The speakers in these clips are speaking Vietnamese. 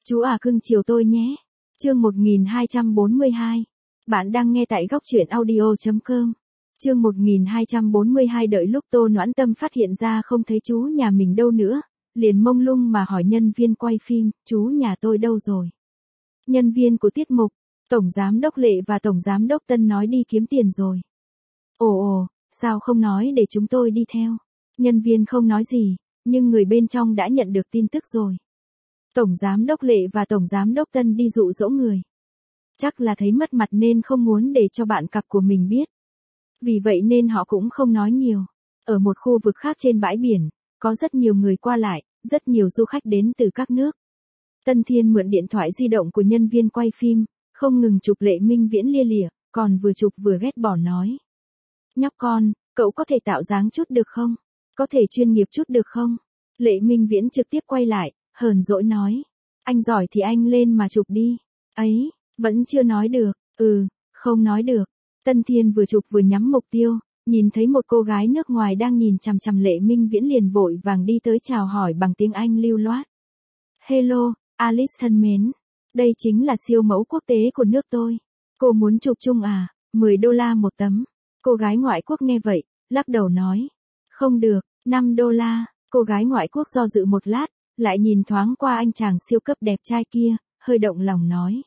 Chú à cưng chiều tôi nhé. Chương 1242. Bạn đang nghe tại góc truyện audio.com. Chương 1242. Đợi lúc Tô Noãn Tâm phát hiện ra không thấy chú nhà mình đâu nữa, liền mông lung mà hỏi nhân viên quay phim, chú nhà tôi đâu rồi? Nhân viên của tiết mục, Tổng Giám đốc Lệ và Tổng Giám đốc Tân nói đi kiếm tiền rồi. Ồ, sao không nói để chúng tôi đi theo? Nhân viên không nói gì, nhưng người bên trong đã nhận được tin tức rồi. Tổng Giám đốc Lệ và Tổng Giám đốc Tân đi dụ dỗ người. Chắc là thấy mất mặt nên không muốn để cho bạn cặp của mình biết. Vì vậy nên họ cũng không nói nhiều. Ở một khu vực khác trên bãi biển, có rất nhiều người qua lại, rất nhiều du khách đến từ các nước. Tân Thiên mượn điện thoại di động của nhân viên quay phim, không ngừng chụp Lệ Minh Viễn lia lịa, còn vừa chụp vừa ghét bỏ nói. Nhóc con, cậu có thể tạo dáng chút được không? Có thể chuyên nghiệp chút được không? Lệ Minh Viễn trực tiếp quay lại, hờn dỗi nói. Anh giỏi thì anh lên mà chụp đi. Ấy, vẫn chưa nói được. Không nói được. Tân Thiên vừa chụp vừa nhắm mục tiêu, nhìn thấy một cô gái nước ngoài đang nhìn chằm chằm Lệ Minh Viễn liền vội vàng đi tới chào hỏi bằng tiếng Anh lưu loát. Hello, Alice thân mến. Đây chính là siêu mẫu quốc tế của nước tôi. Cô muốn chụp chung à? $10 một tấm. Cô gái ngoại quốc nghe vậy, lắc đầu nói. Không được, $5. Cô gái ngoại quốc do dự một lát, lại nhìn thoáng qua anh chàng siêu cấp đẹp trai kia, hơi động lòng nói.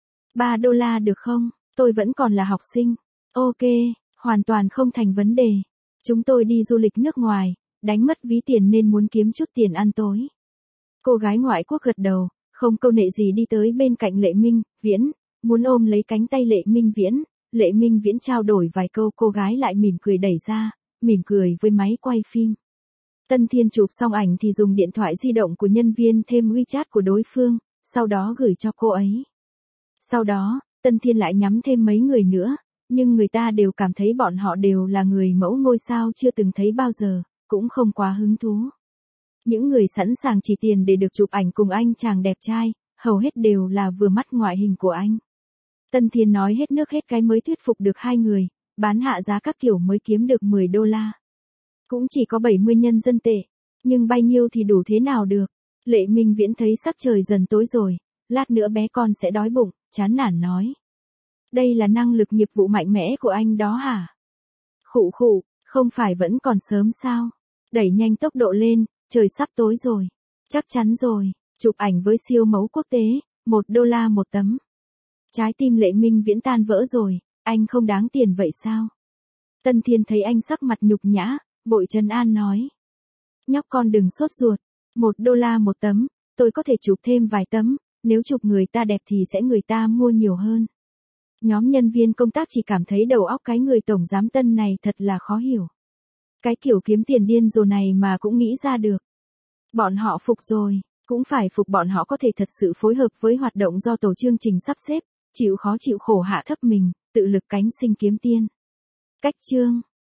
$3 được không? Tôi vẫn còn là học sinh. Ok, hoàn toàn không thành vấn đề. Chúng tôi đi du lịch nước ngoài, đánh mất ví tiền nên muốn kiếm chút tiền ăn tối. Cô gái ngoại quốc gật đầu, không câu nệ gì đi tới bên cạnh Lệ Minh Viễn, muốn ôm lấy cánh tay Lệ Minh Viễn. Lệ Minh Viễn trao đổi vài câu, cô gái lại mỉm cười đẩy ra, mỉm cười với máy quay phim. Tân Thiên chụp xong ảnh thì dùng điện thoại di động của nhân viên thêm WeChat của đối phương, sau đó gửi cho cô ấy. Sau đó, Tân Thiên lại nhắm thêm mấy người nữa, nhưng người ta đều cảm thấy bọn họ đều là người mẫu ngôi sao chưa từng thấy bao giờ, cũng không quá hứng thú. Những người sẵn sàng chỉ tiền để được chụp ảnh cùng anh chàng đẹp trai, hầu hết đều là vừa mắt ngoại hình của anh. Tân Thiên nói hết nước hết cái mới thuyết phục được hai người, bán hạ giá các kiểu mới kiếm được $10. Cũng chỉ có 70 nhân dân tệ, nhưng bao nhiêu thì đủ thế nào được. Lệ Minh Viễn thấy sắc trời dần tối rồi, lát nữa bé con sẽ đói bụng, chán nản nói. Đây là năng lực nghiệp vụ mạnh mẽ của anh đó hả? Khụ khụ, không phải vẫn còn sớm sao? Đẩy nhanh tốc độ lên, trời sắp tối rồi. Chắc chắn rồi, chụp ảnh với siêu mẫu quốc tế, $1 một tấm. Trái tim Lệ Minh Viễn tan vỡ rồi, anh không đáng tiền vậy sao? Tân Thiên thấy anh sắc mặt nhục nhã, vội trấn an nói. Nhóc con đừng sốt ruột, $1 một tấm, tôi có thể chụp thêm vài tấm, nếu chụp người ta đẹp thì sẽ người ta mua nhiều hơn. Nhóm nhân viên công tác chỉ cảm thấy đầu óc cái người tổng giám Tân này thật là khó hiểu. Cái kiểu kiếm tiền điên rồ này mà cũng nghĩ ra được. Bọn họ phục rồi, cũng phải phục bọn họ có thể thật sự phối hợp với hoạt động do tổ chương trình sắp xếp, chịu khó chịu khổ hạ thấp mình, tự lực cánh sinh kiếm tiền. Cách chương